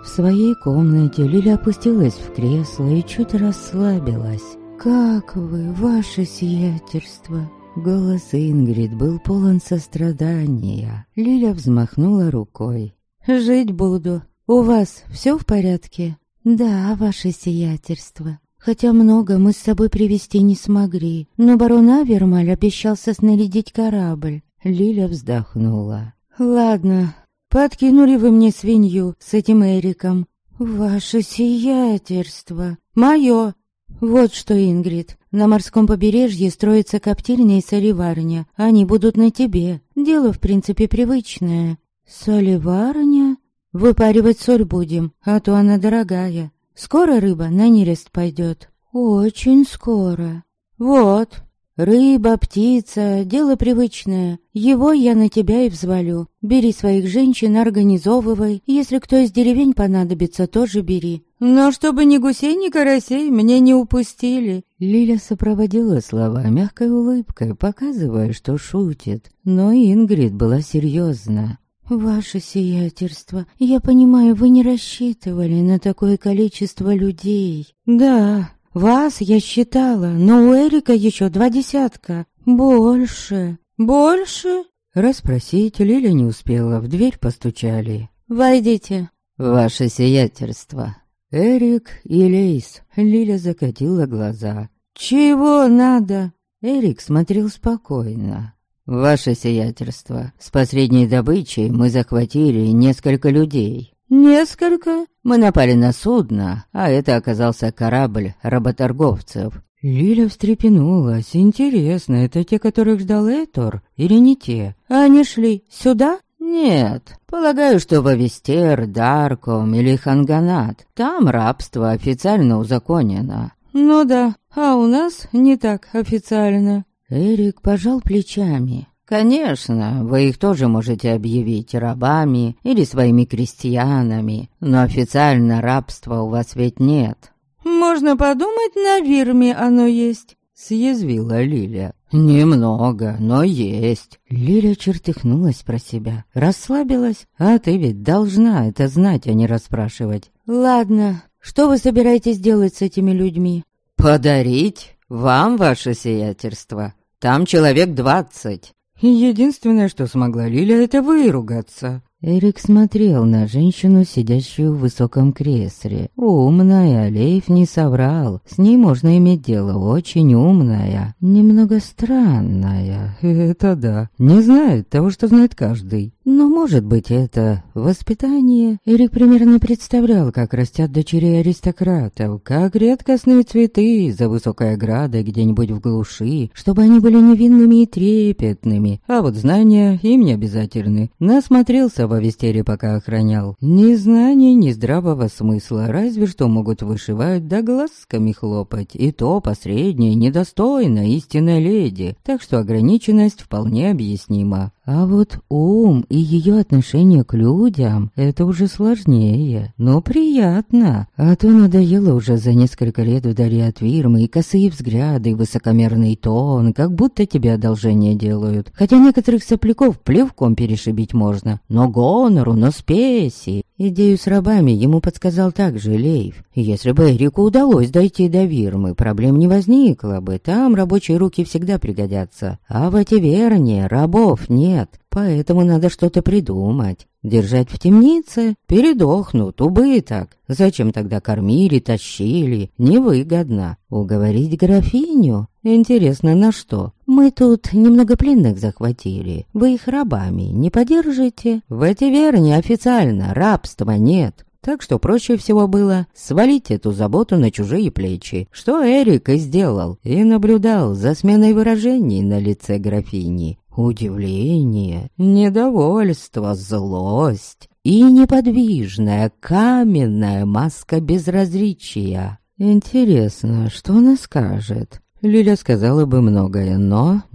В своей комнате Лиля опустилась в кресло и чуть расслабилась. «Как вы, ваше сиятельство?» Голос Ингрид был полон сострадания. Лиля взмахнула рукой. «Жить буду. У вас все в порядке?» «Да, ваше сиятельство. Хотя много мы с собой привезти не смогли, но барон Авермаль обещался снарядить корабль». Лиля вздохнула. «Ладно, подкинули вы мне свинью с этим Эриком». «Ваше сиятельство». «Мое». «Вот что, Ингрид, на морском побережье строится коптильня и солеварня. Они будут на тебе. Дело, в принципе, привычное». «Солеварня?» «Выпаривать соль будем, а то она дорогая. Скоро рыба на нерест пойдет?» «Очень скоро». «Вот, рыба, птица, дело привычное. Его я на тебя и взвалю. Бери своих женщин, организовывай. Если кто из деревень понадобится, тоже бери. Но чтобы ни гусей, ни карасей мне не упустили». Лиля сопроводила слова мягкой улыбкой, показывая, что шутит. Но Ингрид была серьезна. «Ваше сиятельство, я понимаю, вы не рассчитывали на такое количество людей». «Да, вас я считала, но у Эрика еще 20. «Больше». «Больше?» Расспросить Лиля не успела, в дверь постучали. «Войдите». «Ваше сиятельство». Эрик и Лейс. Лиля закатила глаза. «Чего надо?» Эрик смотрел спокойно. «Ваше сиятельство, с последней добычей мы захватили несколько людей». «Несколько?» «Мы напали на судно, а это оказался корабль работорговцев». Лиля встрепенулась. «Интересно, это те, которых ждал Этор, или не те? Они шли сюда?» «Нет, полагаю, что в Авестер, Дарком или Ханганат. Там рабство официально узаконено». «Ну да, а у нас не так официально». Эрик пожал плечами. «Конечно, вы их тоже можете объявить рабами или своими крестьянами, но официально рабства у вас ведь нет». «Можно подумать, на Вирме оно есть», — съязвила Лиля. «Немного, но есть». Лиля чертыхнулась про себя, расслабилась. «А ты ведь должна это знать, а не расспрашивать». «Ладно, что вы собираетесь делать с этими людьми?» «Подарить вам, ваше сиятельство. Там человек 20. Единственное, что смогла Лиля, это выругаться. Эрик смотрел на женщину, сидящую в высоком кресле. Умная, Лейф не соврал. С ней можно иметь дело, очень умная. Немного странная, это да. Не знает того, что знает каждый. Но, может быть, это воспитание. Эрик примерно представлял, как растят дочерей аристократов, как редкостные цветы за высокой оградой где-нибудь в глуши, чтобы они были невинными и трепетными. А вот знания им не обязательны. Насмотрелся в Авестере, пока охранял. Ни знаний, ни здравого смысла, разве что могут вышивать да глазками хлопать. И то посреднее недостойно истинной леди, так что ограниченность вполне объяснима. А вот ум и ее отношение к людям — это уже сложнее, но приятно. А то надоело уже за несколько лет вдали от Вирмы и косые взгляды, и высокомерный тон, как будто тебе одолжение делают. Хотя некоторых сопляков плевком перешибить можно, но гонору, но спеси. Идею с рабами ему подсказал также Лейф. Если бы Эрику удалось дойти до Вирмы, проблем не возникло бы, там рабочие руки всегда пригодятся. А в Этиверне рабов нет, поэтому надо что-то придумать. Держать в темнице? Передохнут, убыток. Зачем тогда кормили, тащили? Невыгодно. Уговорить графиню? Интересно, на что? Мы тут немного пленных захватили. Вы их рабами не подержите? В Этиверне официально рабства нет. Так что проще всего было свалить эту заботу на чужие плечи, что Эрик и сделал, и наблюдал за сменой выражений на лице графини. Удивление, недовольство, злость и неподвижная каменная маска безразличия. Интересно, что она скажет? Лиля сказала бы многое, но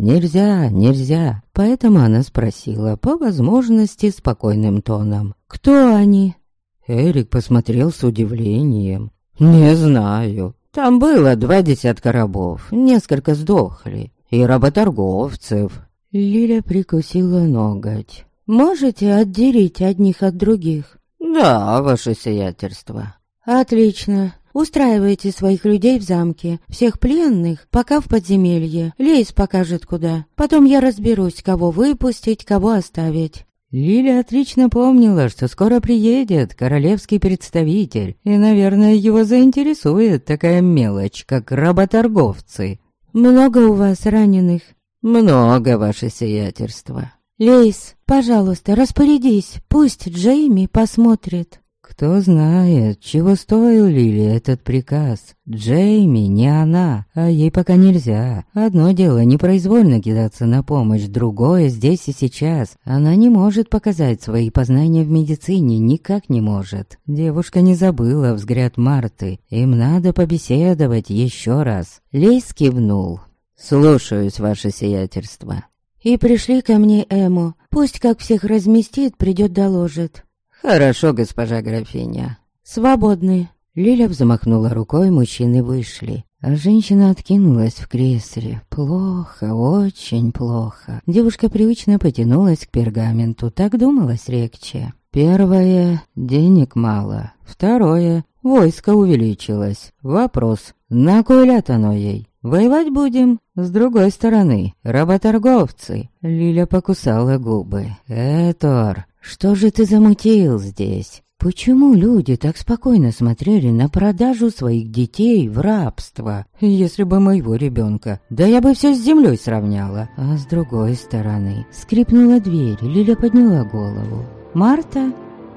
нельзя. Поэтому она спросила, по возможности, спокойным тоном. «Кто они?» Эрик посмотрел с удивлением. «Не знаю. Там было 20 рабов, несколько сдохли, и работорговцев». Лиля прикусила ноготь. «Можете отделить одних от других?» «Да, ваше сиятельство». «Отлично. Устраивайте своих людей в замке, всех пленных, пока в подземелье. Лейс покажет куда. Потом я разберусь, кого выпустить, кого оставить». Лиля отлично помнила, что скоро приедет королевский представитель, и, наверное, его заинтересует такая мелочь, как работорговцы. «Много у вас раненых?» «Много, ваше сиятельство». «Лейс, пожалуйста, распорядись, пусть Джейми посмотрит». Кто знает, чего стоил Лили этот приказ. Джейми не она, а ей пока нельзя. Одно дело непроизвольно кидаться на помощь, другое здесь и сейчас. Она не может показать свои познания в медицине, никак не может. Девушка не забыла взгляд Марты. Им надо побеседовать еще раз. Лейс кивнул. «Слушаюсь, ваше сиятельство». «И пришли ко мне Эму. Пусть как всех разместит, придет доложит». «Хорошо, госпожа графиня». «Свободны». Лиля взмахнула рукой, мужчины вышли. А женщина откинулась в кресле. Плохо, очень плохо. Девушка привычно потянулась к пергаменту, так думалось легче. Первое — денег мало. Второе — войско увеличилось. Вопрос — на кой ляд оно ей? Воевать будем? С другой стороны, работорговцы. Лиля покусала губы. «Этор, что же ты замутил здесь? Почему люди так спокойно смотрели на продажу своих детей в рабство? Если бы моего ребенка, да я бы все с землей сравняла». А с другой стороны, скрипнула дверь, Лиля подняла голову. «Марта?»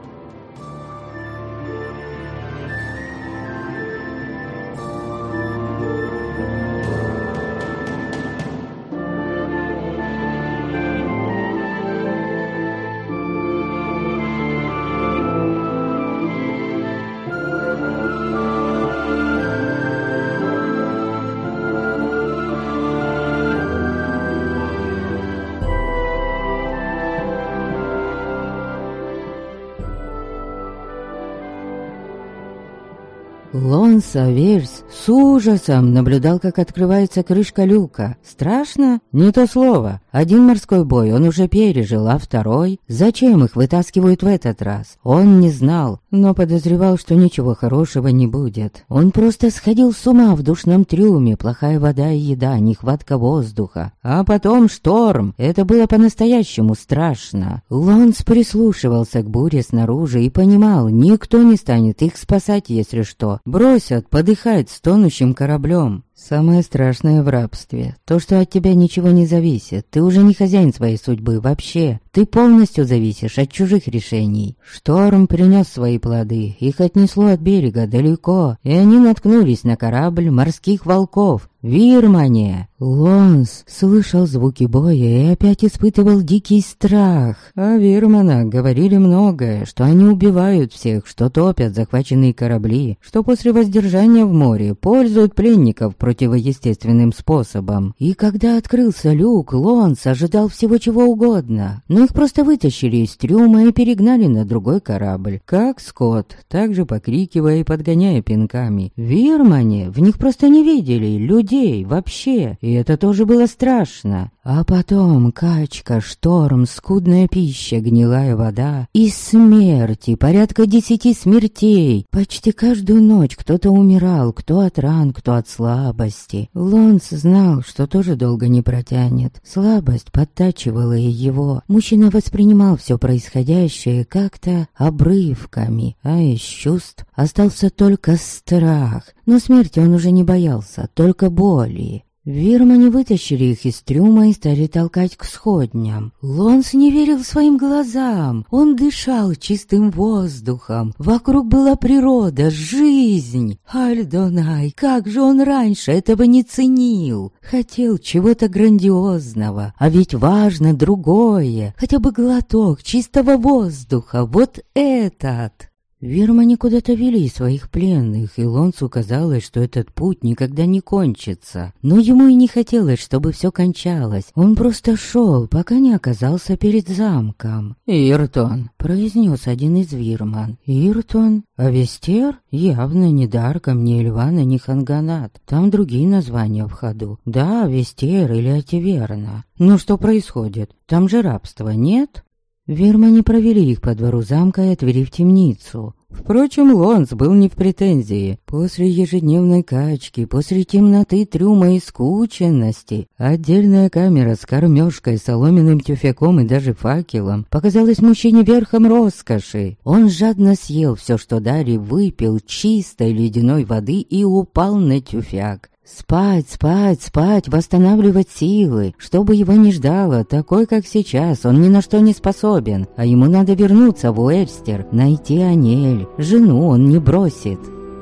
Лон Саверс с ужасом наблюдал, как открывается крышка люка. Страшно? Не то слово. Один морской бой он уже пережил, а второй? Зачем их вытаскивают в этот раз? Он не знал, но подозревал, что ничего хорошего не будет. Он просто сходил с ума в душном трюме, плохая вода и еда, нехватка воздуха. А потом шторм. Это было по-настоящему страшно. Лонс прислушивался к буре снаружи и понимал, никто не станет их спасать, если что. Бросят подыхать с тонущим кораблем. Самое страшное в рабстве — то, что от тебя ничего не зависит. Ты уже не хозяин своей судьбы вообще. Ты полностью зависишь от чужих решений. Шторм принес свои плоды. Их отнесло от берега далеко, и они наткнулись на корабль морских волков. Вирмане. Лонс слышал звуки боя и опять испытывал дикий страх. О Вирманах говорили многое, что они убивают всех, что топят захваченные корабли, что после воздержания в море пользуют пленников противоестественным способом. И когда открылся люк, Лонс ожидал всего чего угодно, но их просто вытащили из трюма и перегнали на другой корабль. Как скот, также покрикивая и подгоняя пинками. Вирмане в них просто не видели людей вообще, и это тоже было страшно. А потом качка, шторм, скудная пища, гнилая вода и смерти, порядка 10 смертей. Почти каждую ночь кто-то умирал, кто от ран, кто от слабости. Лонс знал, что тоже долго не протянет. Слабость подтачивала и его. Мужчина воспринимал все происходящее как-то обрывками, а из чувств остался только страх. Но смерти он уже не боялся, только боли. Вирмане вытащили их из трюма и стали толкать к сходням. Лонс не верил своим глазам. Он дышал чистым воздухом. Вокруг была природа, жизнь. Альдонай, как же он раньше этого не ценил. Хотел чего-то грандиозного, а ведь важно другое. Хотя бы глоток чистого воздуха, вот этот. Вирмане куда-то вели своих пленных, и Лонсу казалось, что этот путь никогда не кончится. Но ему и не хотелось, чтобы все кончалось. Он просто шел, пока не оказался перед замком. «Иртон», — произнес один из вирман. «Иртон? А Вестер? Явно ни Дарком, ни Эльвана, ни Ханганат. Там другие названия в ходу. Да, Вестер или Ативерна. Но что происходит? Там же рабство, нет?» Вермане провели их по двору замка и отвели в темницу. Впрочем, Лонс был не в претензии. После ежедневной качки, после темноты, трюма и скученности, отдельная камера с кормежкой, соломенным тюфяком и даже факелом показалась мужчине верхом роскоши. Он жадно съел все, что дали, выпил чистой ледяной воды и упал на тюфяк. Спать, спать, спать, восстанавливать силы, чтобы его не ждало, такой, как сейчас, он ни на что не способен, а ему надо вернуться в Уэрстер, найти Анель, жену он не бросит.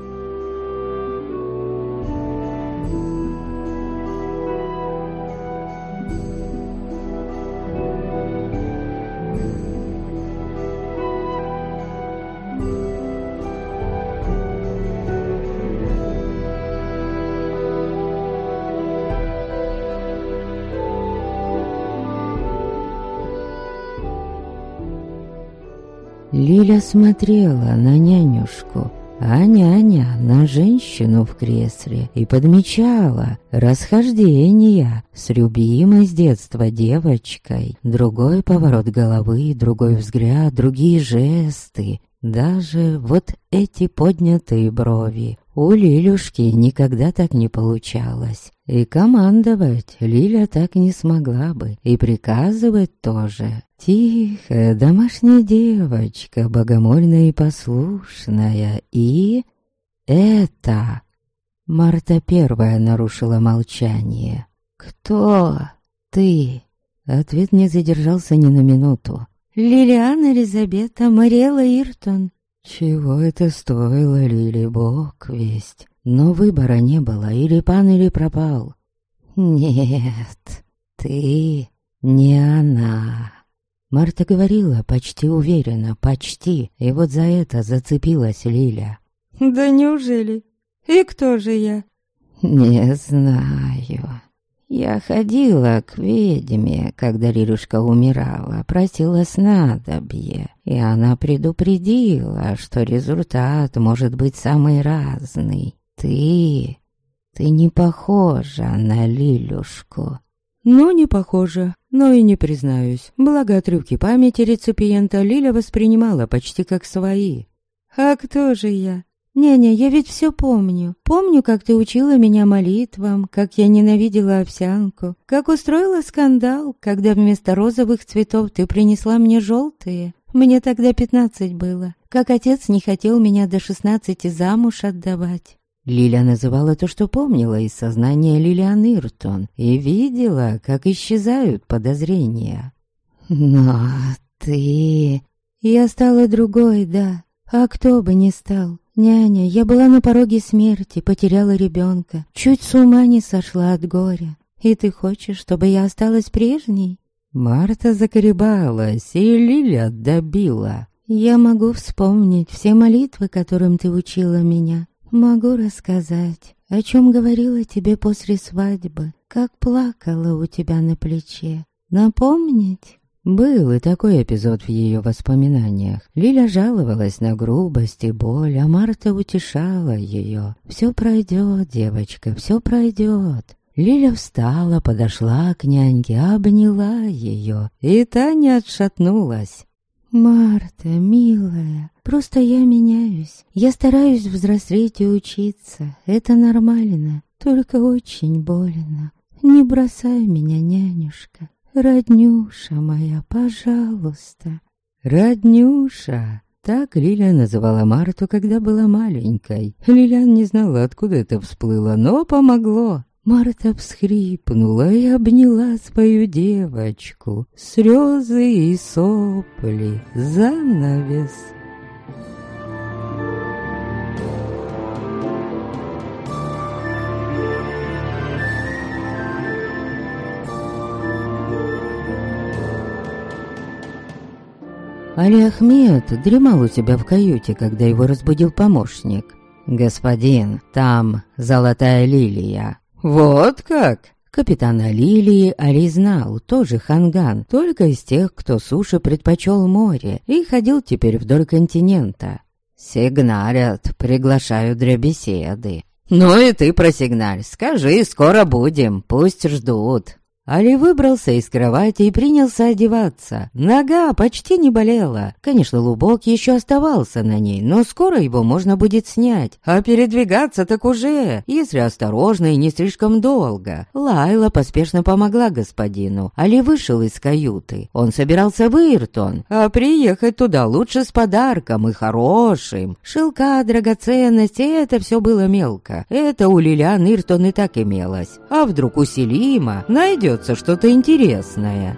Лиля смотрела на нянюшку, а няня на женщину в кресле и подмечала расхождения с любимой с детства девочкой. Другой поворот головы, другой взгляд, другие жесты. Даже вот эти поднятые брови. У Лилюшки никогда так не получалось. И командовать Лиля так не смогла бы, и приказывать тоже. Тихая домашняя девочка, богомольная и послушная, и... это... Марта первая нарушила молчание. «Кто ты?» Ответ не задержался ни на минуту. «Лилиан Элизабета Мариэлла Иртон». Чего это стоило Лили, бог весть. Но выбора не было, или пан, или пропал. «Нет, ты не она». Марта говорила почти уверенно, почти, и вот за это зацепилась Лиля. «Да неужели? И кто же я?» «Не знаю. Я ходила к ведьме, когда Лилюшка умирала, просила снадобье, и она предупредила, что результат может быть самый разный. Ты не похожа на Лилюшку». «Ну, не похожа, но и не признаюсь. Благо трюки памяти реципиента Лиля воспринимала почти как свои». «А кто же я? Няня, я ведь все помню. Помню, как ты учила меня молитвам, как я ненавидела овсянку, как устроила скандал, когда вместо розовых цветов ты принесла мне желтые. Мне тогда 15 было, как отец не хотел меня до 16 замуж отдавать». Лиля называла то, что помнила из сознания Лилиан Иртон, и видела, как исчезают подозрения. «Но ты...» «Я стала другой, да. А кто бы не стал. Няня, я была на пороге смерти, потеряла ребенка, чуть с ума не сошла от горя. И ты хочешь, чтобы я осталась прежней?» Марта заколебалась, и Лиля добила. «Я могу вспомнить все молитвы, которым ты учила меня. Могу рассказать, о чем говорила тебе после свадьбы, как плакала у тебя на плече. Напомнить?» Был и такой эпизод в ее воспоминаниях. Лиля жаловалась на грубость и боль, а Марта утешала ее. «Все пройдет, девочка, все пройдет». Лиля встала, подошла к няньке, обняла ее, и та не отшатнулась. «Марта, милая, просто я меняюсь. Я стараюсь взрослеть и учиться. Это нормально, только очень больно. Не бросай меня, нянюшка. Роднюша моя, пожалуйста». «Роднюша». Так Лиля называла Марту, когда была маленькой. Лилян не знала, откуда это всплыло, но помогло. Марта всхрипнула и обняла свою девочку. Слезы и сопли, занавес. Али Ахмед дремал у себя в каюте, когда его разбудил помощник. «Господин, там золотая лилия». «Вот как?» Капитана Лилии Али знал, тоже ханган, только из тех, кто суше предпочел море и ходил теперь вдоль континента. «Сигналят, приглашаю для беседы». «Ну и ты просигналь, скажи, скоро будем, пусть ждут». Али выбрался из кровати и принялся одеваться. Нога почти не болела. Конечно, лубок еще оставался на ней, но скоро его можно будет снять. А передвигаться так уже, если осторожно и не слишком долго. Лайла поспешно помогла господину. Али вышел из каюты. Он собирался в Иртон, а приехать туда лучше с подарком и хорошим. Шелка, драгоценности, это все было мелко. Это у Лилиан Иртон и так имелось. А вдруг у Селима найдется что-то интересное?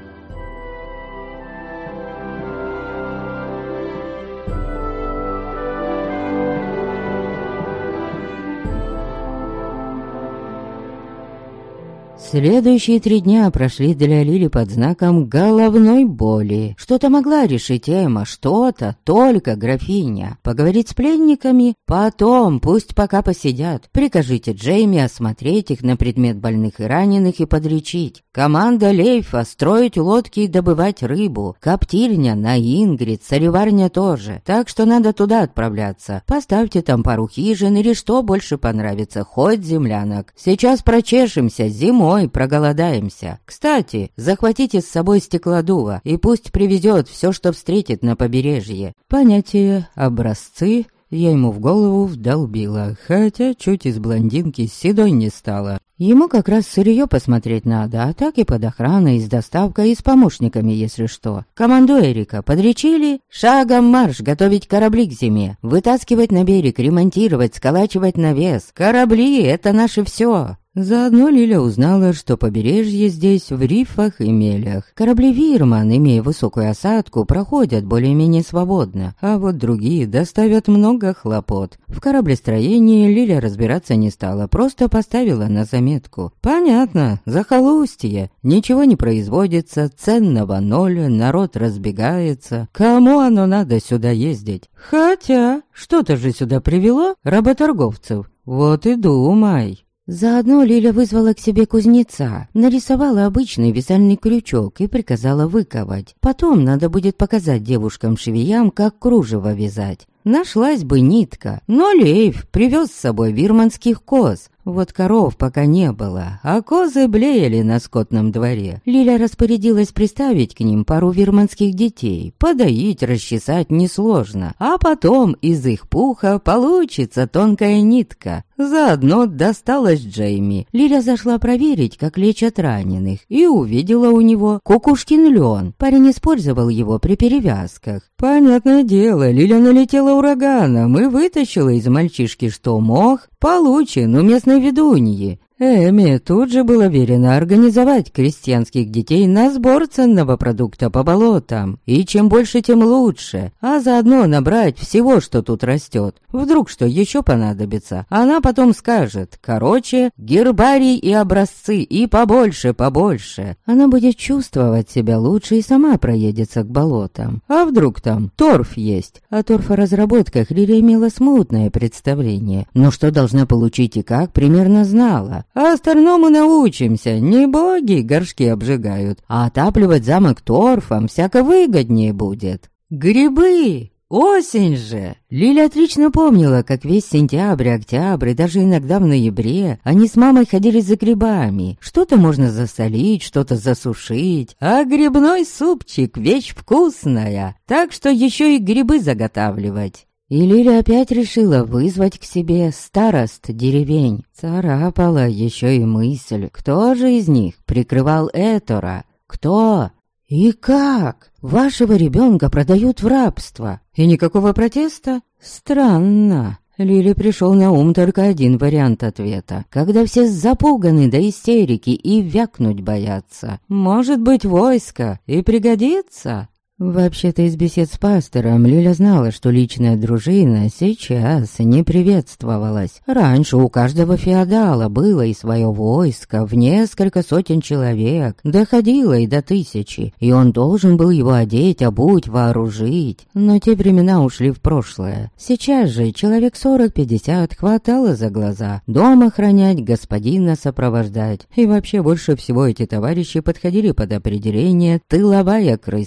Следующие 3 дня прошли для Лили под знаком головной боли. Что-то могла решить Эмма, что-то, только графиня. Поговорить с пленниками? Потом, пусть пока посидят. Прикажите Джейми осмотреть их на предмет больных и раненых и подлечить. Команда Лейфа строить лодки и добывать рыбу. Коптильня на Ингрид, солеварня тоже. Так что надо туда отправляться. Поставьте там пару хижин или что больше понравится, хоть землянок. Сейчас прочешемся зимой. Проголодаемся. Кстати, захватите с собой стеклодува, и пусть привезет все, что встретит на побережье. Понятие «образцы» я ему в голову вдолбила, хотя чуть из блондинки седой не стала. Ему как раз сырье посмотреть надо, а так и под охраной, и с доставкой, и с помощниками, если что. Команду Эрика подречили? Шагом марш, готовить корабли к зиме, вытаскивать на берег, ремонтировать, сколачивать навес. Корабли — это наше все. Заодно Лиля узнала, что побережье здесь в рифах и мелях. Корабли Вирман, имея высокую осадку, проходят более-менее свободно, а вот другие доставят много хлопот. В кораблестроении Лиля разбираться не стала, просто поставила на заметку. Понятно, захолустье, ничего не производится, ценного ноль, народ разбегается. Кому оно надо сюда ездить? Хотя, что-то же сюда привело работорговцев. Вот и думай. Заодно Лиля вызвала к себе кузнеца, нарисовала обычный вязальный крючок и приказала выковать. Потом надо будет показать девушкам-швеям, как кружево вязать. Нашлась бы нитка, но Лейф привез с собой вирманских коз. Вот коров пока не было, а козы блеяли на скотном дворе. Лиля распорядилась приставить к ним пару вирманских детей. Подоить, расчесать несложно, а потом из их пуха получится тонкая нитка. Заодно досталось Джейми. Лиля зашла проверить, как лечат раненых, и увидела у него кукушкин лен. Парень использовал его при перевязках. Понятное дело, Лиля налетела ураганом и вытащила из мальчишки что мог. Получен у местной ведуньи. Эми тут же было велено организовать крестьянских детей на сбор ценного продукта по болотам. И чем больше, тем лучше. А заодно набрать всего, что тут растет. Вдруг что еще понадобится. Она потом скажет. Короче, гербарий и образцы, и побольше, побольше. Она будет чувствовать себя лучше и сама проедется к болотам. А вдруг там торф есть? О торфоразработках Лиля имела смутное представление. Но что должна получить и как, примерно знала. А остальному научимся, не боги горшки обжигают, а отапливать замок торфом всяко выгоднее будет. Грибы! Осень же! Лиля отлично помнила, как весь сентябрь, октябрь и даже иногда в ноябре они с мамой ходили за грибами. Что-то можно засолить, что-то засушить, а грибной супчик — вещь вкусная, так что еще и грибы заготавливать. И Лиля опять решила вызвать к себе старост деревень. Царапала еще и мысль, кто же из них прикрывал Этора? Кто? И как? Вашего ребенка продают в рабство. И никакого протеста? Странно. Лиле пришел на ум только один вариант ответа, когда все запуганы до истерики и вякнуть боятся. Может быть, войско и пригодится? Вообще-то из бесед с пастором Лиля знала, что личная дружина сейчас не приветствовалась. Раньше у каждого феодала было и свое войско в несколько сотен человек, доходило и до 1000, и он должен был его одеть, обуть, вооружить. Но те времена ушли в прошлое. Сейчас же человек 40-50 хватало за глаза. Дом охранять, господина сопровождать. И вообще больше всего эти товарищи подходили под определение «тыловая крыса».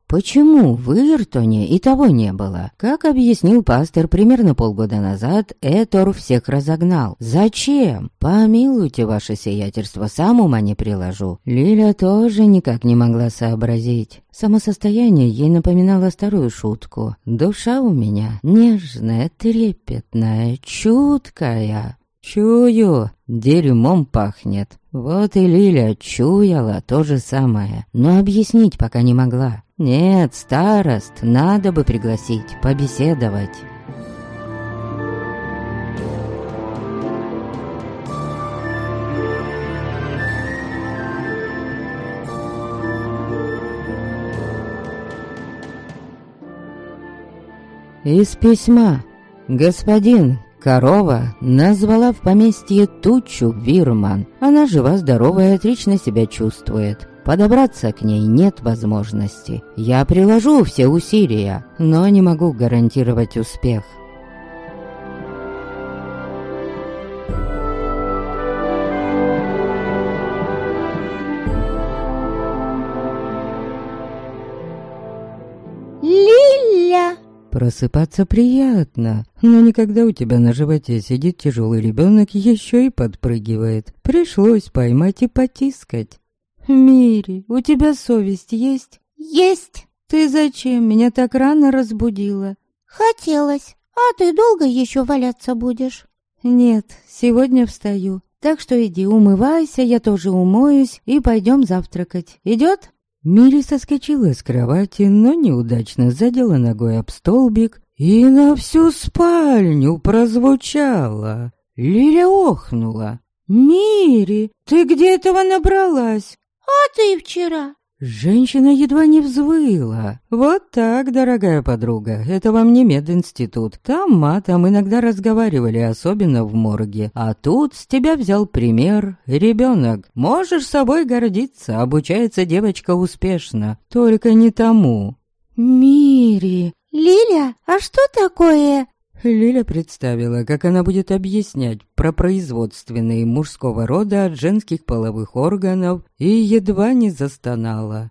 Почему в Иртоне и того не было? Как объяснил пастор примерно полгода назад, Этор всех разогнал. Зачем? Помилуйте, ваше сиятельство, сам ума не приложу. Лиля тоже никак не могла сообразить. Само состояние ей напоминало старую шутку. Душа у меня нежная, трепетная, чуткая. Чую, дерьмом пахнет. Вот и Лиля чуяла то же самое, но объяснить пока не могла. Нет, старост надо бы пригласить, побеседовать. Из письма. Господин, корова назвала в поместье Тучу Вирман. Она жива-здорова и отлично себя чувствует. Подобраться к ней нет возможности. Я приложу все усилия, но не могу гарантировать успех. Лиля! Просыпаться приятно, но никогда у тебя на животе сидит тяжелый ребенок, еще и подпрыгивает. Пришлось поймать и потискать. «Мири, у тебя совесть есть?» Есть. «Ты зачем меня так рано разбудила?» Хотелось. А ты долго еще валяться будешь? «Нет, сегодня встаю. Так что иди умывайся, я тоже умоюсь и пойдем завтракать. Идет?» Мири соскочила с кровати, но неудачно задела ногой об столбик и на всю спальню прозвучала. Лиля охнула. «Мири, ты где этого набралась?» А ты вчера? Женщина едва не взвыла. «Вот так, дорогая подруга, это вам не мединститут. Там матом иногда разговаривали, особенно в морге. А тут с тебя взял пример ребенок. Можешь собой гордиться, обучается девочка успешно. Только не тому». «Мири!» Лиля, а что такое? Лиля представила, как она будет объяснять про производственные мужского рода от женских половых органов, и едва не застонала.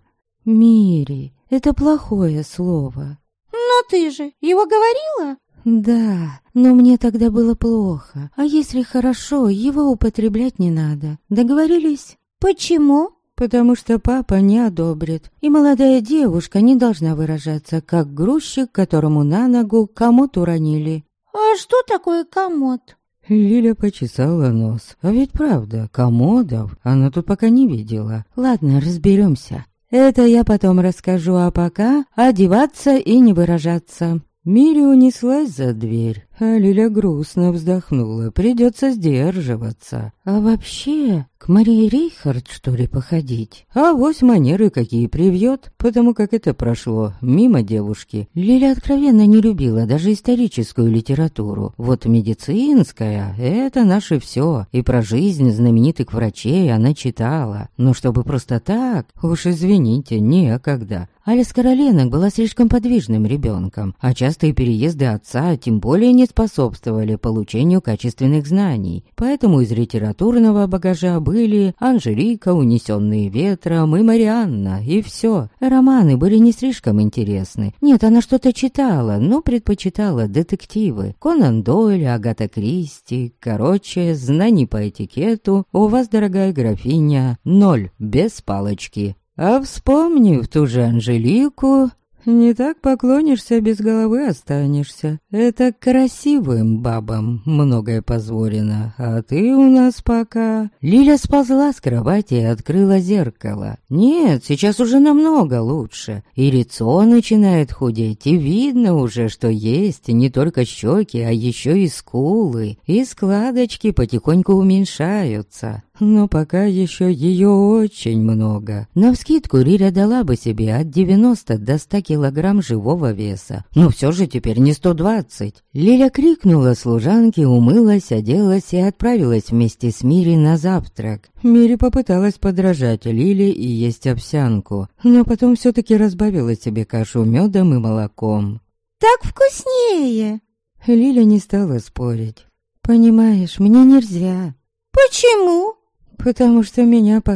«Мири, это плохое слово». Но ты же его говорила? «Да, но мне тогда было плохо. А если хорошо, его употреблять не надо. Договорились?» Почему? «Потому что папа не одобрит, и молодая девушка не должна выражаться, как грузчик, которому на ногу комод уронили». А что такое комод? Лиля почесала нос. А ведь правда, комодов она тут пока не видела. Ладно, разберемся. Это я потом расскажу, а пока одеваться и не выражаться. Мири унеслась за дверь, а Лиля грустно вздохнула. Придется сдерживаться. А вообще, к Марии Рейхард, что ли, походить? Авось манеры какие привьет, потому как это прошло мимо девушки. Лиля откровенно не любила даже историческую литературу. Вот медицинская — это наше все. И про жизнь знаменитых врачей она читала. Но чтобы просто так, уж извините, некогда. Алис Короленок была слишком подвижным ребенком, а частые переезды отца тем более не способствовали получению качественных знаний. Поэтому из литературного багажа были Анжелика, «Унесенные ветром» и Марианна, и все. Романы были не слишком интересны. Нет, она что-то читала, но предпочитала детективы. Конан Дойль, Агата Кристи. Короче, знаний по этикету у вас, дорогая графиня, 0, без палочки. А вспомнив ту же Анжелику, не так поклонишься, без головы останешься. Это красивым бабам многое позволено, а ты у нас пока...» Лиля сползла с кровати и открыла зеркало. Нет, сейчас уже намного лучше. И лицо начинает худеть, и видно уже, что есть не только щеки, а еще и скулы, и складочки потихоньку уменьшаются. Но пока еще ее очень много. Навскидку Лиля дала бы себе от 90 до 100 килограмм живого веса. Но все же теперь не 120. Лиля крикнула служанке, умылась, оделась и отправилась вместе с Мири на завтрак. Мири попыталась подражать Лиле и есть овсянку, но потом все-таки разбавила себе кашу медом и молоком. Так вкуснее. Лиля не стала спорить. «Понимаешь, мне нельзя». Почему? «Потому что меня пока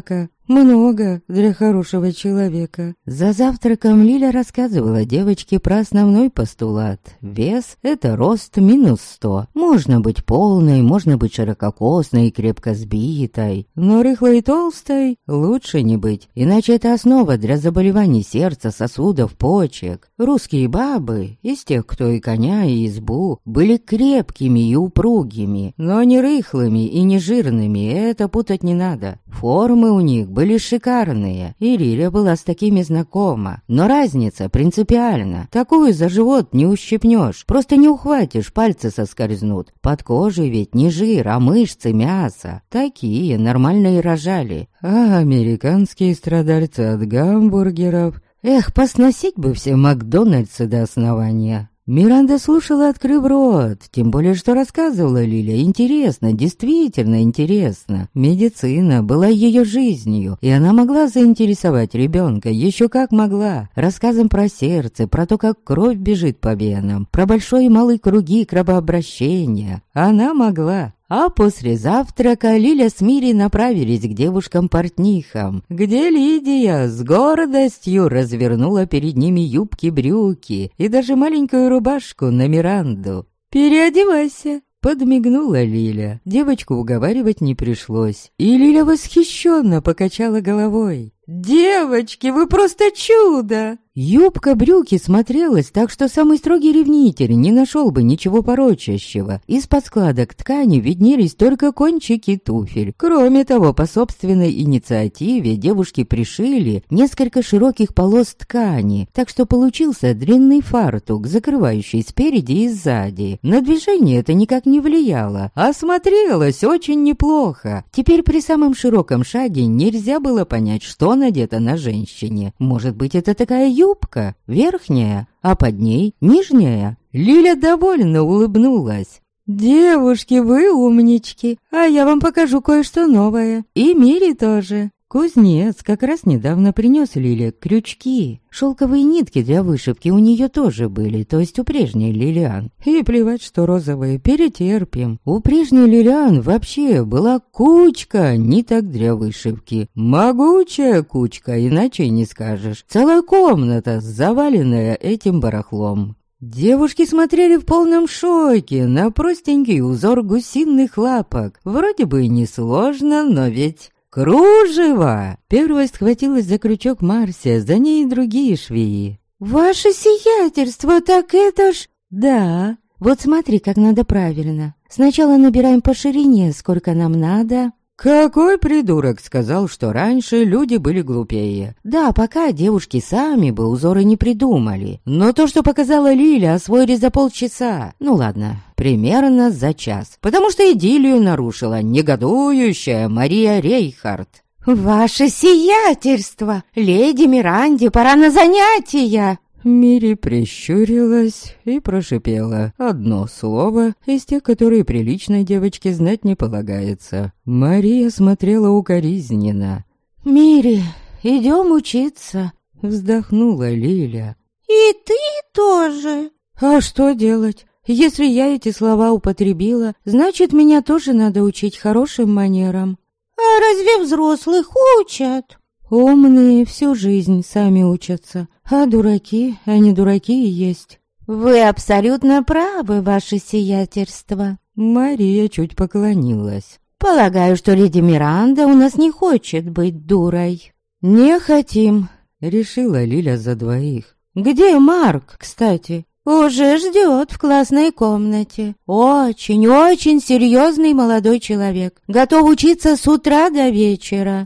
Много для хорошего человека. За завтраком Лиля рассказывала девочке про основной постулат. Вес — это рост минус 100. Можно быть полной, можно быть ширококосной и крепко сбитой. Но рыхлой и толстой лучше не быть. Иначе это основа для заболеваний сердца, сосудов, почек. Русские бабы, из тех, кто и коня, и избу, были крепкими и упругими, но не рыхлыми и не жирными, это путать не надо. Формы у них были шикарные, и Лиля была с такими знакома. Но разница принципиальна. Такую за живот не ущипнешь, просто не ухватишь, пальцы соскользнут. Под кожей ведь не жир, а мышцы, мясо. Такие нормально и рожали. А американские страдальцы от гамбургеров... Эх, посносить бы все Макдональдсы до основания. Миранда слушала, открыв рот, тем более, что рассказывала Лиля. Интересно, действительно интересно. Медицина была ее жизнью, и она могла заинтересовать ребенка, еще как могла. Рассказом про сердце, про то, как кровь бежит по венам, про большой и малый круги кровообращения. Она могла. А после завтрака Лиля с Мири направились к девушкам-портнихам, где Лидия с гордостью развернула перед ними юбки-брюки и даже маленькую рубашку на Миранду. «Переодевайся!» — подмигнула Лиля. Девочку уговаривать не пришлось, и Лиля восхищенно покачала головой. «Девочки, вы просто чудо!» Юбка-брюки смотрелась так, что самый строгий ревнитель не нашел бы ничего порочащего. Из-под складок ткани виднелись только кончики туфель. Кроме того, по собственной инициативе девушки пришили несколько широких полос ткани, так что получился длинный фартук, закрывающий спереди и сзади. На движение это никак не влияло, а смотрелось очень неплохо. Теперь при самом широком шаге нельзя было понять, что надето на женщине. Может быть, это такая юбка, верхняя, а под ней нижняя. Лиля довольно улыбнулась. «Девушки, вы умнички, а я вам покажу кое-что новое. И Мире тоже». Кузнец как раз недавно принес Лиле крючки. Шелковые нитки для вышивки у нее тоже были, то есть у прежней Лилиан. И плевать, что розовые, перетерпим. У прежней Лилиан вообще была кучка ниток для вышивки. Могучая кучка, иначе не скажешь. Целая комната, заваленная этим барахлом. Девушки смотрели в полном шоке на простенький узор гусиных лапок. Вроде бы и несложно, но ведь... «Кружево!» Первой схватилась за крючок Марсия, за ней и другие швеи. «Ваше сиятельство, так это ж...» «Да, вот смотри, как надо правильно. Сначала набираем по ширине, сколько нам надо...» Какой придурок сказал, что раньше люди были глупее. Да, пока девушки сами бы узоры не придумали. Но то, что показала Лиля, освоили за полчаса. Ну ладно, примерно за час. Потому что идиллию нарушила негодующая Мария Рейхард. «Ваше сиятельство! Леди Миранде пора на занятия!» Мири прищурилась и прошипела одно слово из тех, которые приличной девочке знать не полагается. Мария смотрела укоризненно. «Мири, идем учиться», — вздохнула Лиля. «И ты тоже?» «А что делать? Если я эти слова употребила, значит, меня тоже надо учить хорошим манерам». «А разве взрослых учат?» «Умные всю жизнь сами учатся, а дураки, они дураки и есть». «Вы абсолютно правы, ваше сиятельство». Мария чуть поклонилась. «Полагаю, что леди Миранда у нас не хочет быть дурой». «Не хотим», — решила Лиля за двоих. «Где Марк, кстати?» «Уже ждет в классной комнате. Очень-очень серьезный молодой человек. Готов учиться с утра до вечера».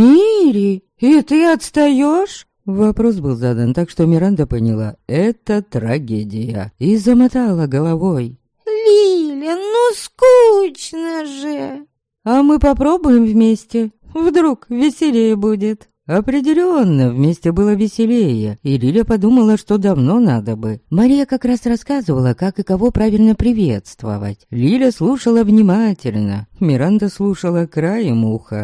«Мири, и ты отстаешь?» Вопрос был задан так, что Миранда поняла — это трагедия, и замотала головой. «Лиля, ну скучно же!» «А мы попробуем вместе, вдруг веселее будет». Определенно, вместе было веселее, и Лиля подумала, что давно надо бы. Мария как раз рассказывала, как и кого правильно приветствовать. Лиля слушала внимательно, Миранда слушала краем уха.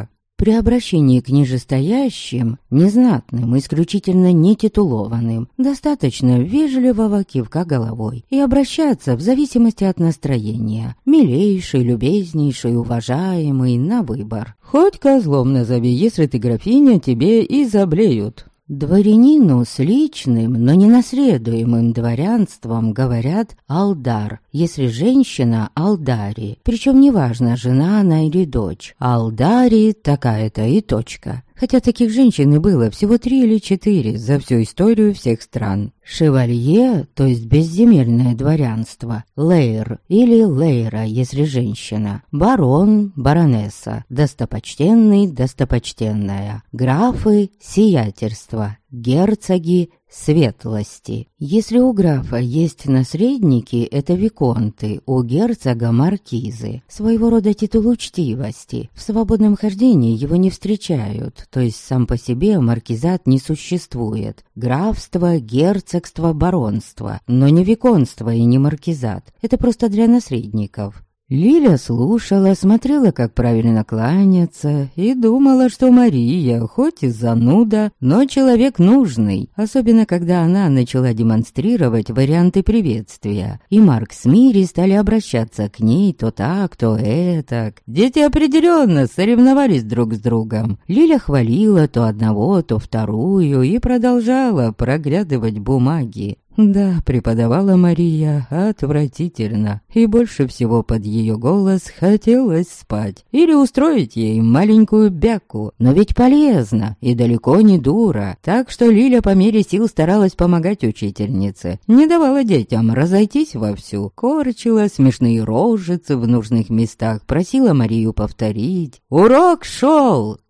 При обращении к нижестоящим, незнатным, исключительно нетитулованным, достаточно вежливого кивка головой и обращаться в зависимости от настроения. Милейший, любезнейший, уважаемый, на выбор. Хоть козлом назови, если ты графиня, тебе и заблеют. Дворянину с личным, но не наследуемым дворянством говорят «алдар», если женщина – «алдари», причем неважно, жена она или дочь. «Алдари» такая-то и точка. Хотя таких женщин и было всего 3 или 4 за всю историю всех стран. Шевалье, то есть безземельное дворянство, лейр или лейра, если женщина, барон, баронесса, достопочтенный, достопочтенная, графы, сиятельство, герцоги, светлости. Если у графа есть наследники, это виконты, у герцога маркизы. Своего рода титул учтивости. В свободном хождении его не встречают, то есть сам по себе маркизат не существует. Графство, герцогство, баронство, но не виконство и не маркизат. Это просто для наследников. Лиля слушала, смотрела, как правильно кланяться, и думала, что Мария, хоть и зануда, но человек нужный, особенно когда она начала демонстрировать варианты приветствия, и Марк с Мири стали обращаться к ней то так, то этак. Дети определенно соревновались друг с другом. Лиля хвалила то одного, то вторую и продолжала проглядывать бумаги. Да, преподавала Мария отвратительно, и больше всего под ее голос хотелось спать или устроить ей маленькую бяку, но ведь полезно и далеко не дура, так что Лиля по мере сил старалась помогать учительнице, не давала детям разойтись вовсю, корчила смешные рожицы в нужных местах, просила Марию повторить. «Урок шел!»